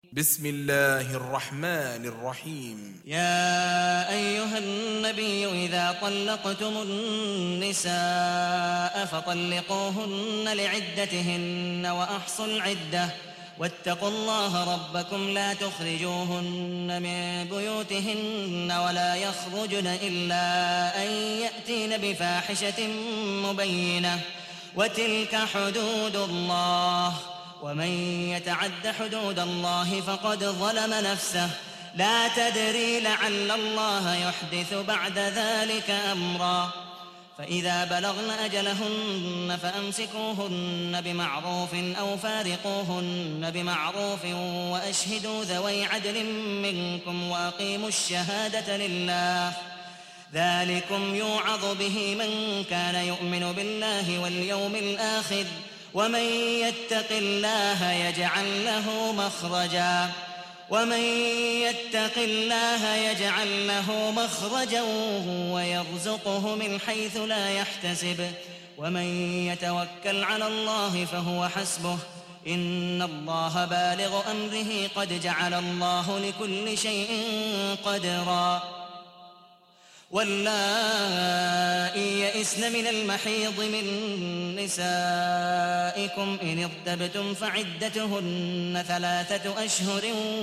بسم الله الرحمن الرحيم. يا أيها النبي إذا طلقتم النساء فطلقوهن لعدتهن وأحصوا العدة واتقوا الله ربكم لا تخرجوهن من بيوتهن ولا يخرجن إلا أن يأتين بفاحشة مبينة وتلك حدود الله ومن يتعد حدود الله فقد ظلم نفسه لا تدري لعل الله يحدث بعد ذلك أمرا فإذا بلغن أجلهن فأمسكوهن بمعروف أو فارقوهن بمعروف وأشهدوا ذوي عدل منكم وأقيموا الشهادة لله ذلكم يوعظ به من كان يؤمن بالله واليوم الآخر ومن يتق الله يجعل له مخرجا ويرزقه من حيث لا يحتسب ومن يتوكل على الله فهو حسبه إن الله بالغ أمره قد جعل الله لكل شيء قدرا واللائي يئسن من المحيض من نسائكم إن ارتبتم فعدتهن 3 أشهر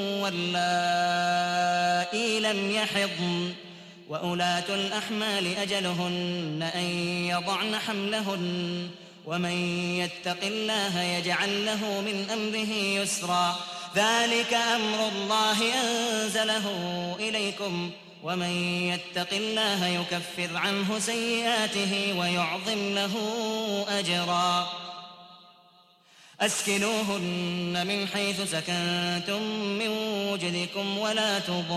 واللائي لم يحضن وأولاة الأحمال أجلهن أن يضعن حملهن ومن يتق الله يجعل له من أمره يسرا ذلك أمر الله أنزله إليكم ومن يتق الله يكفر عنه سيئاته ويعظم له أجرا أسكنوهن من حيث سكنتم من وجدكم ولا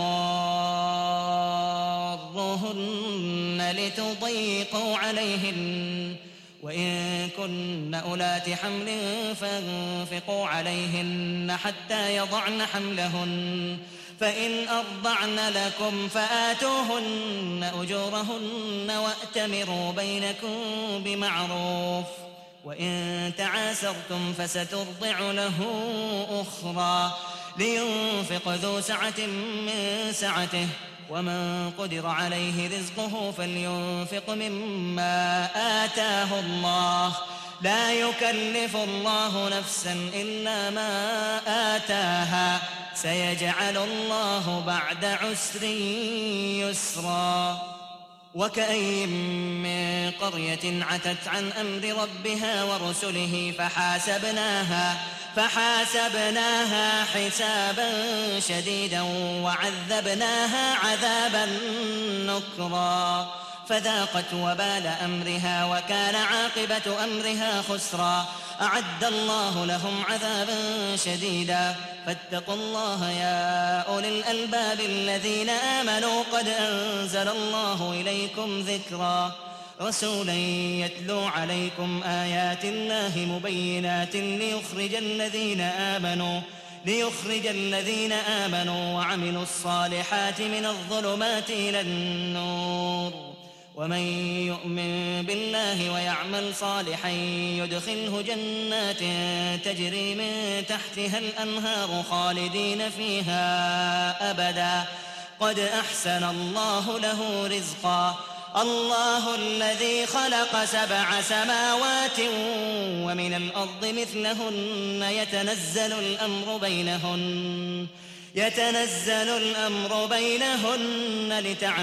تضاروهن لتضيقوا عليهن وإن كن أولات حمل فانفقوا عليهن حتى يضعن حملهن فإن أرضعن لكم فآتوهن أجورهن وأتمروا بينكم بمعروف وإن تعاسرتم فسترضع له أخرى لينفق ذو سعة من سعته ومن قدر عليه رزقه فلينفق مما آتاه الله لا يكلف الله نفسا إلا ما آتاها سيجعل الله بعد عسر يسرا وكأين من قرية عتت عن أمر ربها ورسله فحاسبناها حسابا شديدا وعذبناها عذابا نكرا فذاقت وبال أمرها وكان عاقبة أمرها خسرا أعد الله لهم عذابا شديدا فاتقوا الله يا أولي الألباب الذين آمنوا قد أنزل الله إليكم ذكرا رسولا يتلو عليكم آيات الله مبينات ليخرج الذين آمنوا وعملوا الصالحات من الظلمات إلى النور ومن يؤمن بالله ويعمل صالحا يدخله جنات تجري من تحتها الأنهار خالدين فيها أبدا قد أحسن الله له رزقا الله الذي خلق 7 سماوات ومن الأرض مثلهن يتنزل الأمر بينهن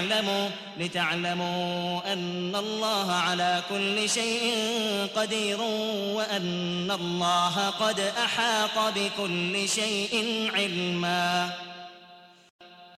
لتعلموا أن الله على كل شيء قدير وأن الله قد أحاط بكل شيء علما